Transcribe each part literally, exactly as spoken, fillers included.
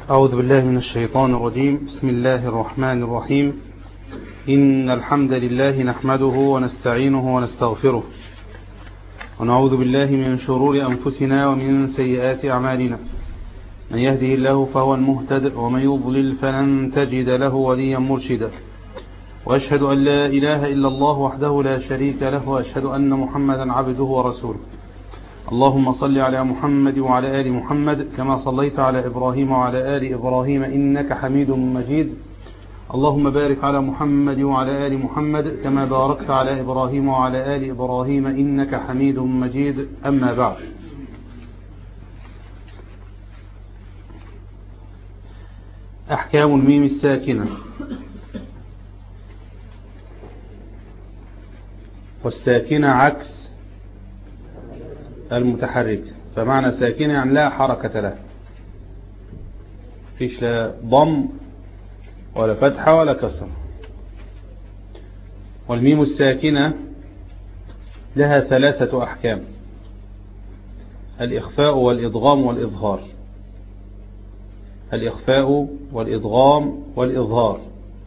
أعوذ بالله من الشيطان الرجيم. بسم الله الرحمن الرحيم. إن الحمد لله نحمده ونستعينه ونستغفره ونعوذ بالله من شرور أنفسنا ومن سيئات أعمالنا. من يهده الله فهو المهتد ومن يضلل فلن تجد له وليا مرشدا. وأشهد أن لا إله إلا الله وحده لا شريك له وأشهد أن محمدا عبده ورسوله. اللهم صل على محمد وعلى آل محمد كما صليت على إبراهيم وعلى آل إبراهيم إنك حميد مجيد. اللهم بارك على محمد وعلى آل محمد كما باركت على إبراهيم وعلى آل إبراهيم إنك حميد مجيد. أما بعد، أحكام الميم الساكنة. والساكنة عكس المتحرك، فمعنى ساكنة يعني لا حركة له، فيش لا ضم ولا فتحة ولا كسر. والميم الساكنة لها ثلاثة أحكام: الإخفاء والإضغام والإظهار. الإخفاء والإضغام والإظهار.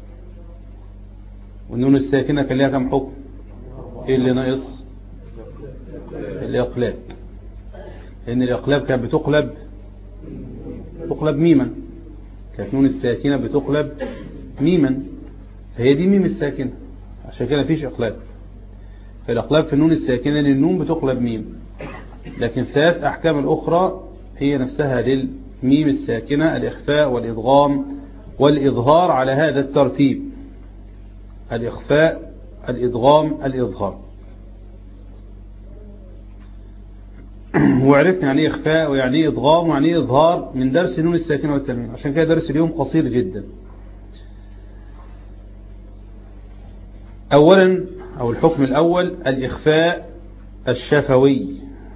والنون الساكنة كان لها كم حكم؟ إيه اللي ناقص؟ الإقلاب، لأن الإقلاب كانت بتقلب تقلب ميما، كانت نون الساكنة بتقلب ميما، فهي دي ميم الساكنة، عشان كده مفيش إقلاب. فالإقلاب في النون الساكنة لأن النون بتقلب ميم، لكن الثلاث أحكام الأخرى هي نفسها للميم الساكنة: الإخفاء والإضغام والإظهار على هذا الترتيب: الإخفاء الإضغام الإظهار. وعرفنا يعني ايه إخفاء ويعني ايه إضغام ويعني ايه إظهار من درس النون الساكنة والتنوين، عشان كده درس اليوم قصير جدا. أولا أو الحكم الأول الإخفاء الشفوي.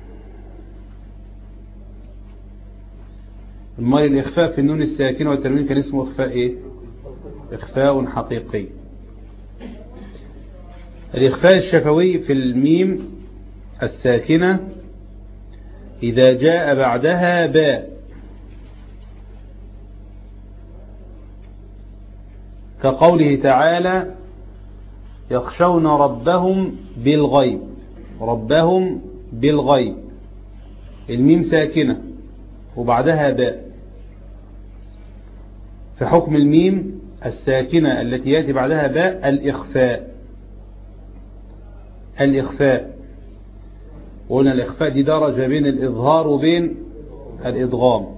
المال الإخفاء في النون الساكنة والتنوين كان اسمه إخفاء إيه؟ إخفاء حقيقي. الإخفاء الشفوي في الميم الساكنة إذا جاء بعدها باء، كقوله تعالى: يخشون ربهم بالغيب. ربهم بالغيب، الميم ساكنة وبعدها باء. في حكم الميم الساكنة التي يأتي بعدها باء الإخفاء. الإخفاء قلنا الإخفاء دي درجة بين الإظهار وبين الإضغام.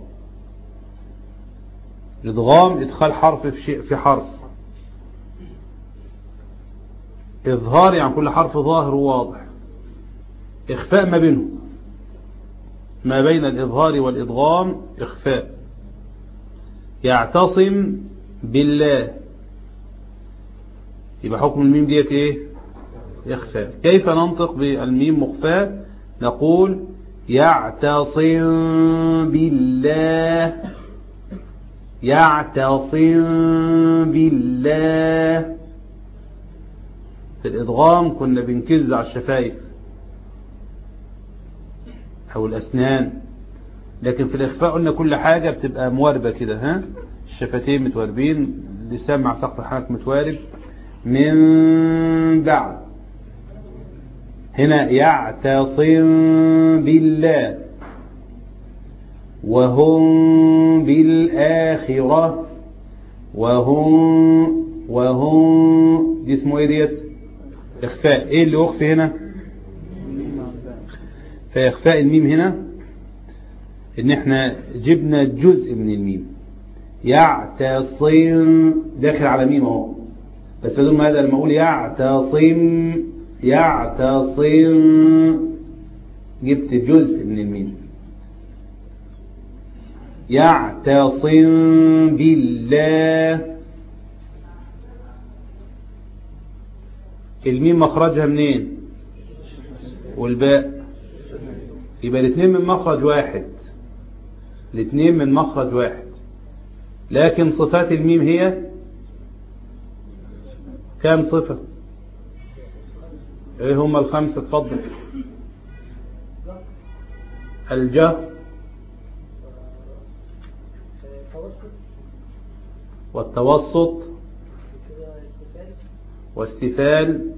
الإضغام إدخال حرف في شيء في حرف، إظهار يعني كل حرف ظاهر وواضح. إخفاء ما بينهم، ما بين الإظهار والإضغام إخفاء. يعتصم بالله، يبقى حكم الميم ديت إيه؟ إخفاء. كيف ننطق بالميم مخفاة؟ نقول: يعتصم بالله. يعتصم بالله. في الإضغام كنا بنكز على الشفايف أو الأسنان، لكن في الإخفاء قلنا كل حاجة بتبقى مواربة كده، ها؟ الشفتين متواربين، اللسان مع سقف الحنك متوارب. من بعد، هنا يعتصم بالله. وهم بالآخرة، وهم وهم دي اسمه ايه ديت؟ إخفاء. ايه اللي أخفي هنا؟ فإخفاء الميم هنا ان احنا جبنا جزء من الميم. يعتصم داخل على ميم اهو، بس بدون ما هذا لما اقول يعتصم يعتصم جبت جزء من الميم. يعتصم بالله. الميم مخرجها منين؟ والباء، يبقى الاثنين من مخرج واحد. الاثنين من مخرج واحد، لكن صفات الميم هي كام صفة؟ ايه هم الخمسة؟ تفضل. الجهر والتوسط واستفال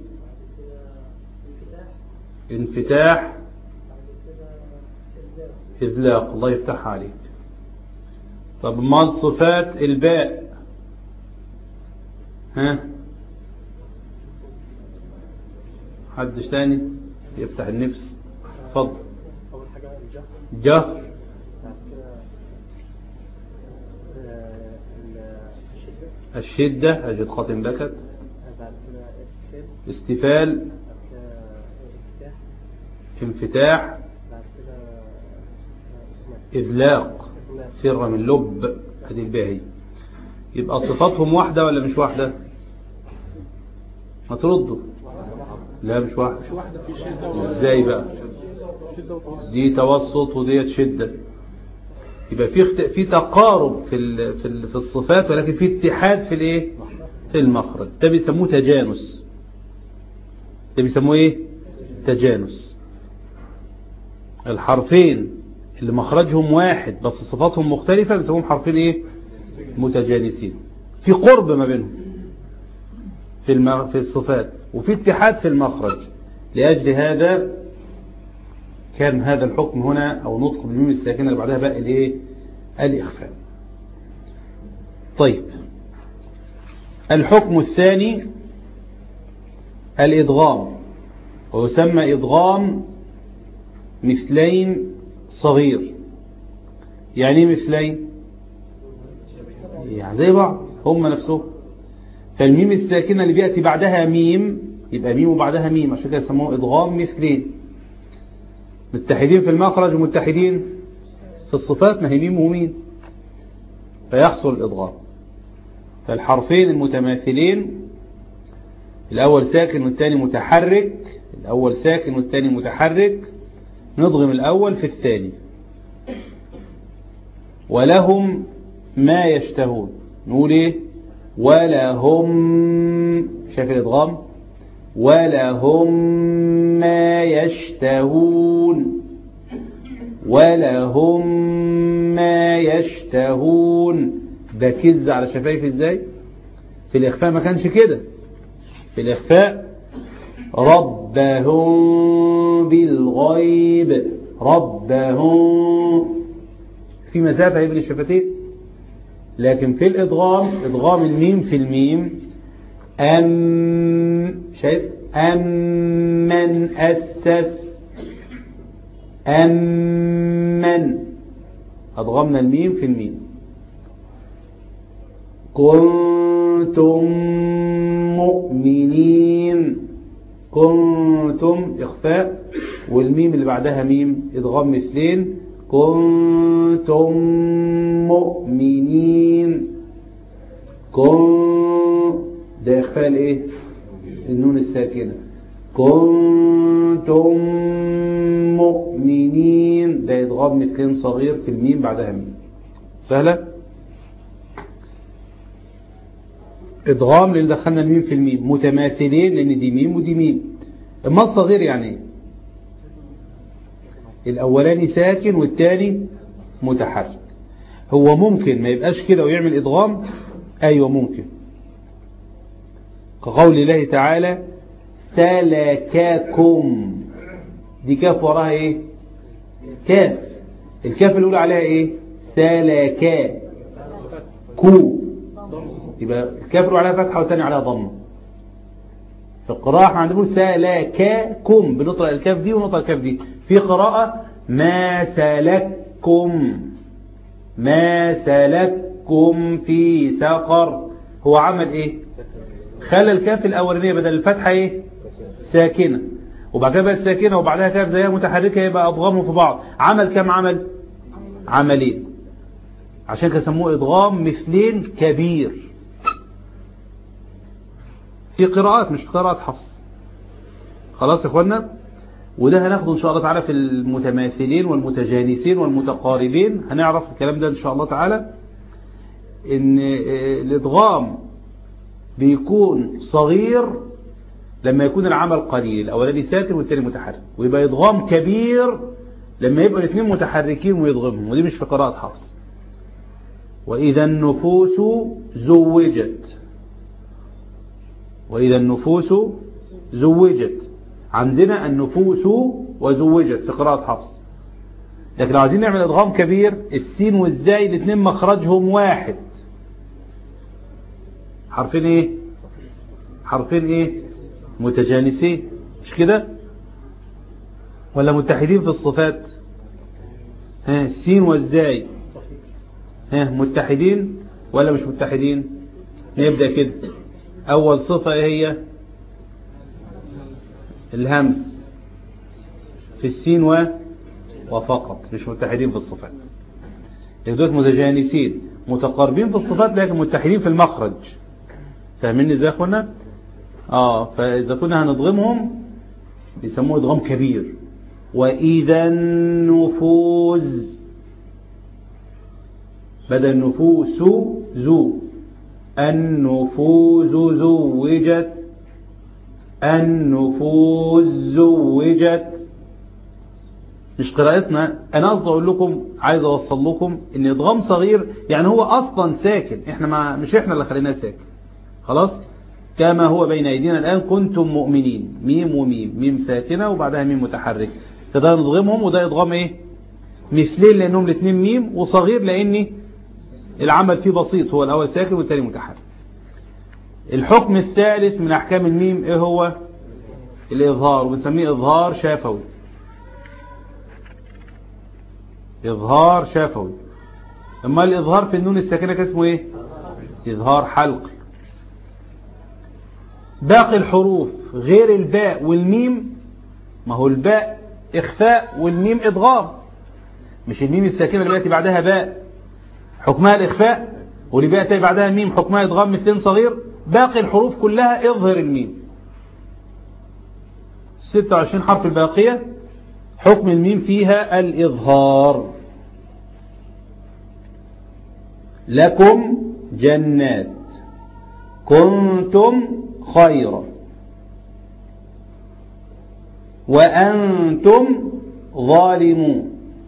انفتاح إذلاق. الله يفتح عليك. طب ما صفات الباء؟ ها حدش تاني يفتح النفس؟ اتفضل. أول حاجة الجهر. جهر. بعد كده الشدة. الشدة. أجد خاتم بكت. بعد كده استفال. استفال. بعد كده انفتاح. انفتاح. بعد كده إذلاق. فر من لب. هذه الباهي. يبقى صفاتهم واحدة ولا مش واحدة؟ ما تردوا. لا مش واحدة. ازاي بقى؟ دي توسط وديت شدة. يبقى في اخت... في تقارب في ال... في ال... في الصفات، ولكن في اتحاد في الايه؟ في المخرج. ده بيسموه تجانس. ده بيسموه ايه؟ تجانس. الحرفين اللي مخرجهم واحد بس صفاتهم مختلفة بيسموهم حرفين ايه؟ متجانسين. في قرب ما بينهم في الم... في الصفات، وفي اتحاد في المخرج. لأجل هذا كان هذا الحكم هنا أو نطق بالميم الساكنة اللي بعدها بقى الايه؟ الإخفاء. طيب الحكم الثاني الإدغام، ويسمى إدغام مثلين صغير. يعني ايه مثلين؟ يعني زي بعض هم نفسهم. فالميم الساكنة اللي بيأتي بعدها ميم يبقى ميم وبعدها ميم، عشان كده يسموه إدغام مثلين. متحدين في المخرج ومتحدين في الصفات، ما هي ميم وميم، فيحصل الإدغام. فالحرفين المتماثلين الأول ساكن والثاني متحرك، الأول ساكن والثاني متحرك، نضغم الأول في الثاني. ولهم ما يشتهون، نقول ايه؟ ولهم، شايف الإدغام؟ ولهم ما يشتهون، ولهم ما يشتهون. بكز على شفايف ازاي؟ في الإخفاء ما كانش كده. في الإخفاء ربهم بالغيب، ربهم في مسافة بين الشفتين. لكن في الإدغام إدغام الميم في الميم، أم، شايف؟ أمن أسس، أمن، أدغمنا الميم في الميم. كنتم مؤمنين، كنتم إخفاء، والميم اللي بعدها ميم إدغام مثلين. كنتم مؤمنين، كن، ده إخفاء الإيه؟ النون الساكنة. كنتم مؤمنين، ده إدغام مثلين صغير في الميم بعدها ميم. سهلة؟ إدغام لأن دخلنا الميم في الميم، متماثلين لأن دي ميم ودي ميم. اما الصغير يعني ايه؟ الأولاني ساكن والتاني متحرك. هو ممكن ما يبقاش كده ويعمل إدغام؟ أيوة ممكن، كقول الله تعالى سلككم، دي كاف وراها ايه؟ كاف. الكاف الأولى عليها ايه؟ سلكا كو، يبقى الكاف الأولى عليها فتحة والثانية عليها ضمة. في القراءة احنا عندنا سلككم، بنطلق الكاف دي ونطلق الكاف دي. في قراءة ما سلككم، ما سلككم في سقر. هو عمل ايه؟ خلى الكاف الأولانية بدل الفتحة ايه؟ ساكنة، وبعد كده بقت ساكنة وبعدها كاف زيها متحركة، يبقى أضغامهم في بعض. عمل كم عمل؟ عملين، عشان كده سموه إضغام مثلين كبير. في قراءات مش قراءات حفص. خلاص يا اخوانا، وده هناخده ان شاء الله تعالى في المتماثلين والمتجانسين والمتقاربين. هنعرف الكلام ده ان شاء الله تعالى، ان الادغام بيكون صغير لما يكون العمل قليل، الاولاني ساكن والثاني متحرك، ويبقى ادغام كبير لما يبقى الاثنين متحركين ويضغمهم، ودي مش في قراءة حفص. وإذا النفوس زوجت، وإذا النفوس زوجت، عندنا النفوس وزوجت في قراءة حفص. لكن لو عايزين نعمل ادغام كبير، السين والزاي الاثنين مخرجهم واحد، حرفين ايه؟ حرفين ايه؟ متجانسين، مش كده؟ ولا متحدين في الصفات؟ ها، السين والزاي ها متحدين ولا مش متحدين؟ نبدأ كده. اول صفة ايه هي؟ الهمس في السين و وفقط، مش متحدين في الصفات. يبدو متجانسين متقاربين في الصفات لكن متحدين في المخرج. فاهميني ازاي يا اخوانا؟ اه فاذا كنا هنضغمهم بيسموه ادغام كبير. واذا النفوس بدل النفوس زو، النفوس زوجت، النفوس زوجت. مش قراءتنا، انا قصدي اقول لكم، عايز اوصل لكم ان ادغام صغير يعني هو اصلا ساكن، احنا ما مش احنا اللي خليناه ساكن. خلاص، كما هو بين ايدينا الان كنتم مؤمنين، ميم وميم، ميم ساكنه وبعدها ميم متحرك، فده نضغمهم. وده ادغام ايه؟ مثلين لانهم الاثنين ميم، وصغير لان العمل فيه بسيط، هو الاول ساكن والثاني متحرك. الحكم الثالث من احكام الميم ايه هو؟ الاظهار، وبنسميه اظهار شفوي. إظهار شفوي. أما الإظهار في النون الساكنة اسمه إيه؟ إظهار حلقي. باقي الحروف غير الباء والميم، ما هو الباء إخفاء والميم إدغام. مش الميم الساكنة اللي بيأتي بعدها باء حكمها الإخفاء، واللي بيأتي بعدها ميم حكمها إدغام مثلين صغير. باقي الحروف كلها اظهر الميم. ستة وعشرين حرف الباقية حكم الميم فيها الإظهار. لكم جنات، كنتم خيرا، وأنتم ظالمون،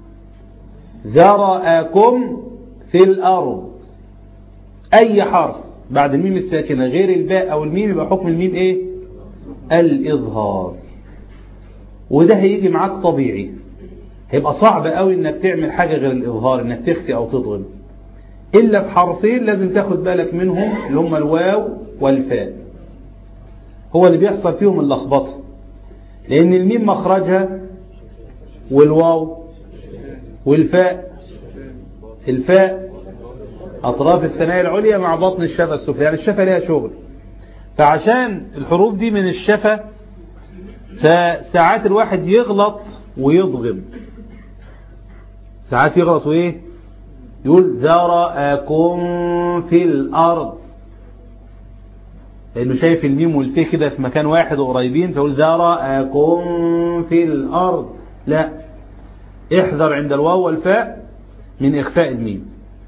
ذرأكم في الأرض. أي حرف بعد الميم الساكنة غير الباء أو الميم يبقى حكم الميم إيه؟ الإظهار. وده هيجي معاك طبيعي، هيبقى صعب قوي انك تعمل حاجة غير الإظهار، انك تخفي او تضغم، الا في حرفين لازم تاخد بالك منهم اللي هم الواو والفاء. هو اللي بيحصل فيهم اللخبطة، لان الميم مخرجها والواو والفاء، الفاء اطراف الثنايا العليا مع بطن الشفة السفلى، يعني الشفة ليها شغل. فعشان الحروف دي من الشفة، فساعات الواحد يغلط ويضغم، ساعات يغلط وايه؟ يقول ذرأكم في الأرض، لأنه شايف الميم والفيه كده في مكان واحد وقريبين، فيقول ذرأكم في الأرض. لا، احذر عند الواو والفاء من إخفاء الميم.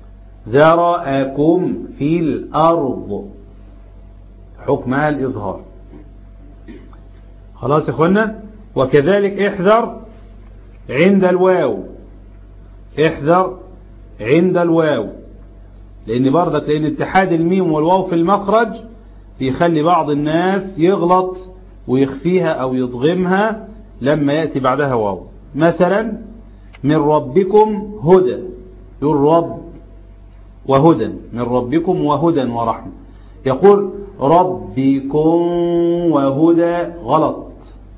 ذرأكم في الأرض حكمها الإظهار. خلاص يا اخوانا. وكذلك احذر عند الواو، احذر عند الواو، لان برضك لان اتحاد الميم والواو في المخرج بيخلي بعض الناس يغلط ويخفيها او يضغمها لما يأتي بعدها واو. مثلا من ربكم هدى، يقول رب وهدى، من ربكم وهدى ورحمة. يقول ربكم وهدى، غلط،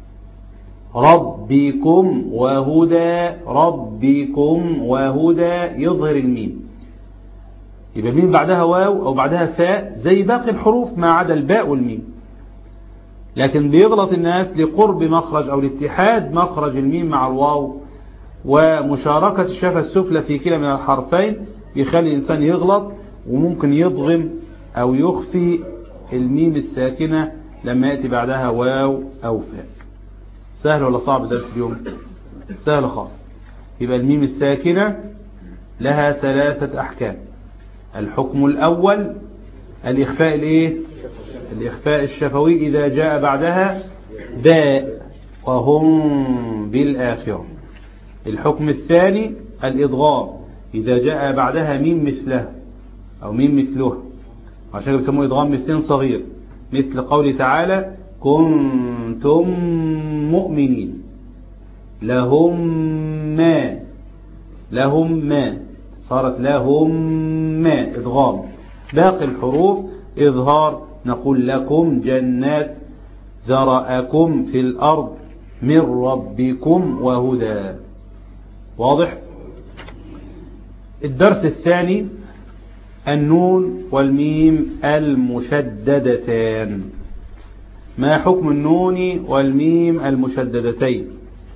ربكم وهدى، ربكم وهدى، يظهر الميم. يبقى الميم بعدها واو او بعدها فاء زي باقي الحروف ما عدا الباء والميم. لكن بيغلط الناس لقرب مخرج او لاتحاد مخرج الميم مع الواو ومشاركة الشفة السفلى في كلا من الحرفين، بيخلي الانسان يغلط وممكن يضغم او يخفي الميم الساكنة لما يأتي بعدها واو او فاء. سهل ولا صعب درس اليوم؟ سهل خالص. يبقى الميم الساكنة لها ثلاثة أحكام. الحكم الأول الإخفاء الإيه؟ الإخفاء الشفوي إذا جاء بعدها باء، وهم بالآخرة. الحكم الثاني الإضغام إذا جاء بعدها ميم مثله، أو ميم مثلها، عشان كده بيسموه إدغام مثلين صغير، مثل قوله تعالى كنتم مؤمنين، لهم ما، لهم ما، صارت لهم ما إدغام. باقي الحروف إظهار، نقول لكم جنات ذرأكم في الأرض من ربكم وهدى. واضح؟ الدرس الثاني النون والميم المشددتان. ما حكم النون والميم المشددتين؟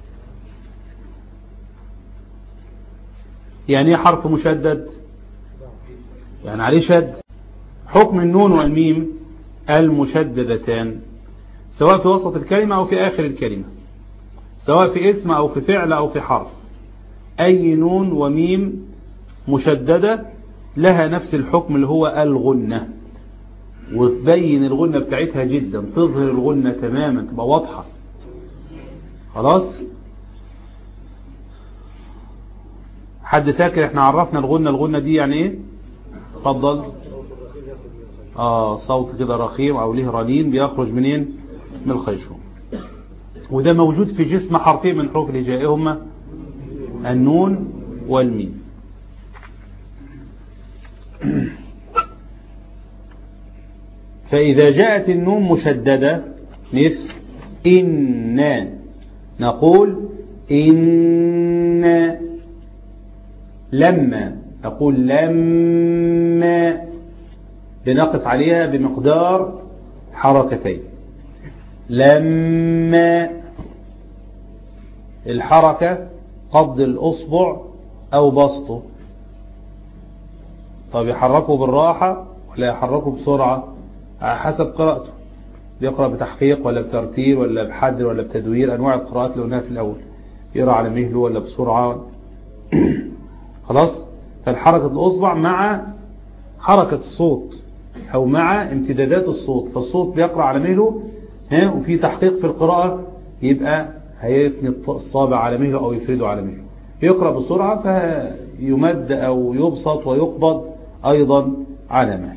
يعني ايه حرف مشدد؟ يعني عليه شد. حكم النون والميم المشددتان سواء في وسط الكلمة أو في آخر الكلمة، سواء في اسم أو في فعل أو في حرف، أي نون وميم مشددة لها نفس الحكم اللي هو الغنة، وتبين الغنة بتاعتها جدا، تظهر الغنة تماما، تبقى واضحة. خلاص؟ حد فاكر احنا عرفنا الغنة؟ الغنة دي يعني ايه؟ اتفضل. اه صوت كده رخيم او له رنين بيخرج منين؟ من الخيشوم. وده موجود في جسم حرفين من حروف الهجاء، هما النون والميم. فإذا جاءت النون مشددة مثل إن، نقول إن. لما، نقول لما، بنقف عليها بمقدار حركتين. لما الحركة قبض الأصبع أو بسطه. طب يحركه بالراحة ولا يحركه بسرعة؟ على حسب قراءته، بيقرأ بتحقيق ولا بترتيل ولا بحد ولا بتدوير، أنواع القراءات اللي قلناها في الأول، يقرأ على مهله ولا بسرعة. خلاص؟ فالحركة الأصبع مع حركة الصوت أو مع امتدادات الصوت، فالصوت بيقرأ على مهله ها، وفي تحقيق في القراءة يبقى هيتني الصابع على مهله أو يفرده على مهله. يقرأ بسرعة فيمد أو يبسط ويقبض أيضا على مهله.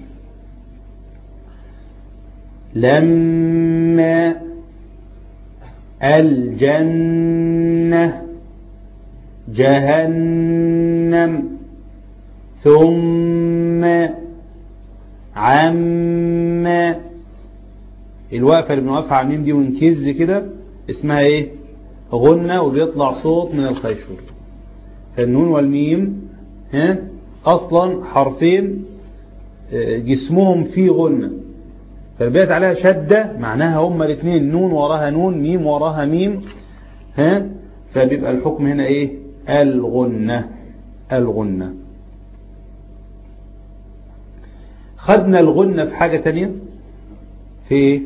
لما الجنة جهنم ثم عما. الوقفة اللي بنوقفها على الميم دي ونكز كده اسمها ايه؟ غنة، وبيطلع صوت من الخيشوم. فالنون والميم ها اصلا حرفين جسمهم فيه غنة، فالبيت عليها شدة معناها هما الاثنين نون وراها نون، ميم وراها ميم ها، فبيبقى الحكم هنا ايه؟ الغنة. الغنة. خدنا الغنة في حاجة تانية، في ايه؟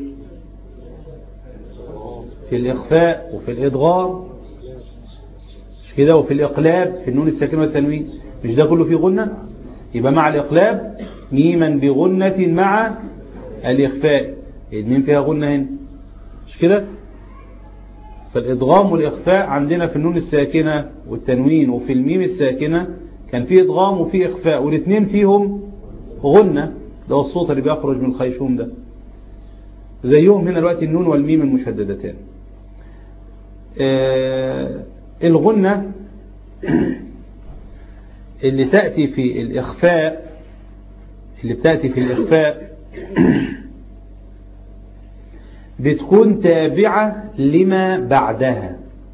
في الإخفاء وفي الإدغام، مش كده؟ وفي الإقلاب في النون الساكنة والتنوين، مش ده كله فيه غنة؟ يبقى مع الإقلاب ميما بغنة مع الإخفاء، الميم فيها غنة هنا، مش كده؟ فالإدغام والإخفاء عندنا في النون الساكنة والتنوين وفي الميم الساكنة كان فيه إدغام وفيه إخفاء، والاثنين فيهم غنة، ده هو الصوت اللي بيخرج من الخيشوم ده. زيهم هنا دلوقتي النون والميم المشددتان. آه الغنة اللي تأتي في الإخفاء، اللي بتأتي في الإخفاء بتكون تابعة لما بعدها،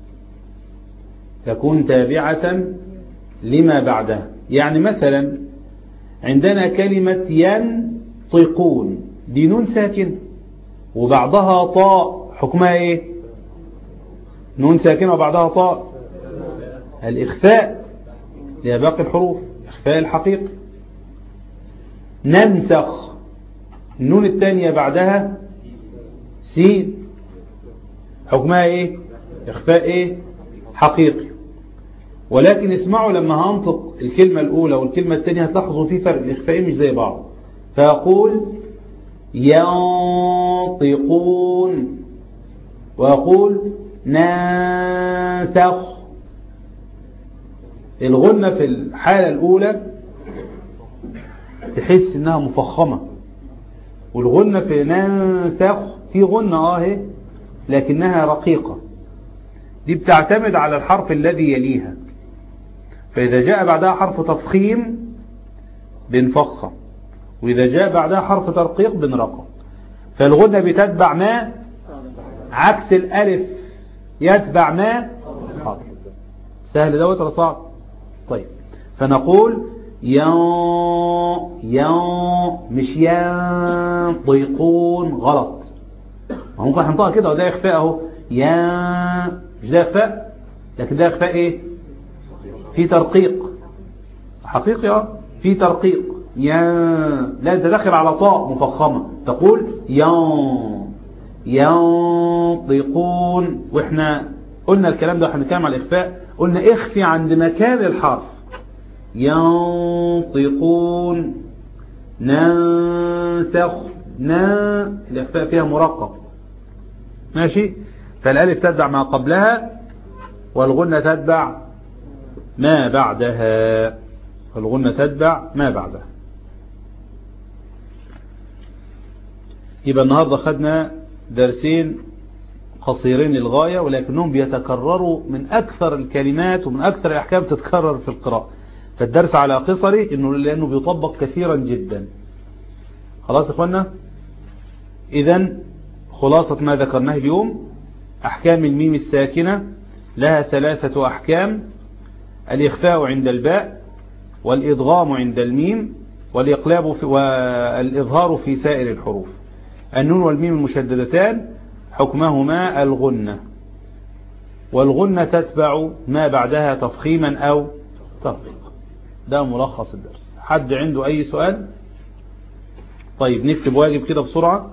تكون تابعة لما بعدها. يعني مثلا عندنا كلمة ينطقون، دي نون ساكن وبعدها طاء، حكمها ايه؟ نون ساكنة وبعدها طاء، الإخفاء لباقي الحروف، إخفاء الحقيقي. ننسخ، النون الثانية بعدها سين، حكمها ايه؟ إخفاء ايه؟ حقيقي. ولكن اسمعوا لما هنطق الكلمة الأولى والكلمة الثانية هتلاحظوا في فرق، الإخفاء مش زي بعض. فأقول ينطقون وأقول ناسخ. الغنة في الحالة الأولى تحس انها مفخمة. والغنة في ننسخ في غنة اه اهي لكنها رقيقة، دي بتعتمد على الحرف الذي يليها. فإذا جاء بعدها حرف تفخيم بنفخم، وإذا جاء بعدها حرف ترقيق بنرقق. فالغنة بتتبع ما عكس الألف يتبع ما. حاضر، سهل دوت ولا صعب؟ طيب، فنقول يان يان مش ينطقون، غلط. ممكن هنطقها كده وده إخفاء اهو، يان مش ده إخفاء، لكن ده إخفاء إيه؟ في ترقيق حقيقي اه في ترقيق. يان لا، انت داخل على طاء مفخمة، تقول يان ينطقون. واحنا قلنا الكلام ده واحنا بنتكلم على الإخفاء، قلنا اخفي عند مكان الحرف. ينطقون ننسخ نا، الإخفاء فيها مرقق ماشي. فالالف تتبع ما قبلها، والغنة تتبع ما بعدها، والغنة تتبع ما بعدها. يبقى النهاردة خدنا درسين قصيرين للغاية، ولكنهم بيتكرروا من أكثر الكلمات ومن أكثر الأحكام تتكرر في القراءة. فالدرس على قصري إنه لأنه بيطبق كثيرا جدا. خلاص يا إخوانا، إذن خلاصة ما ذكرناه اليوم: أحكام الميم الساكنة لها ثلاثة أحكام: الإخفاء عند الباء، والإضغام عند الميم، والإقلاب في والإظهار في سائر الحروف. النون والميم المشددتان حكمهما الغنة، والغنة تتبع ما بعدها تفخيما أو ترقيقا. ده ملخص الدرس. حد عنده أي سؤال؟ طيب نكتب واجب كده بسرعة.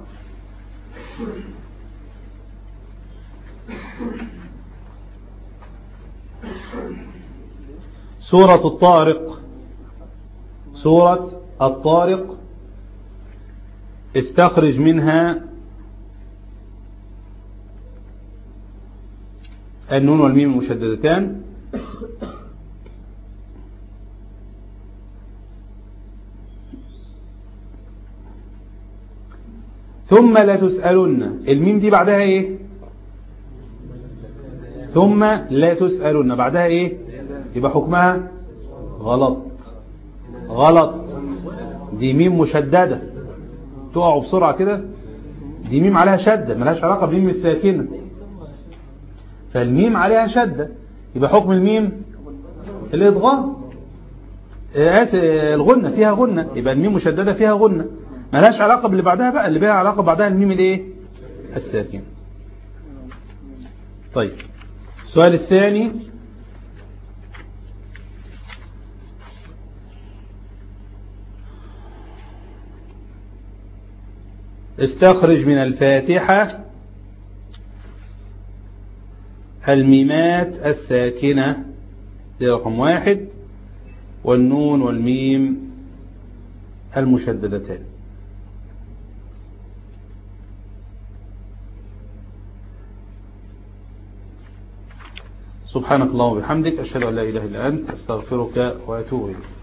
سورة الطارق، سورة الطارق استخرج منها النون والميم المشددتان. ثم لا تسألن، الميم دي بعدها ايه؟ ثم لا تسألن بعدها ايه؟ يبقى حكمها غلط غلط. دي ميم مشددة، تقعوا بسرعة كده، دي ميم عليها شدة ملهاش علاقة بميم الساكنة، فالميم عليها شدة، يبقى حكم الميم الإضغام. الغنة فيها غنة، يبقى الميم مشددة فيها غنة، ملهاش علاقة باللي بعدها بقى، اللي بها علاقة بعدها الميم الايه؟ الساكنة. طيب السؤال الثاني: استخرج من الفاتحة الميمات الساكنة، دي رقم واحد، والنون والميم المشددتان. سبحانك اللهم وبحمدك، أشهد أن لا إله إلا أنت، أستغفرك وأتوب إليك.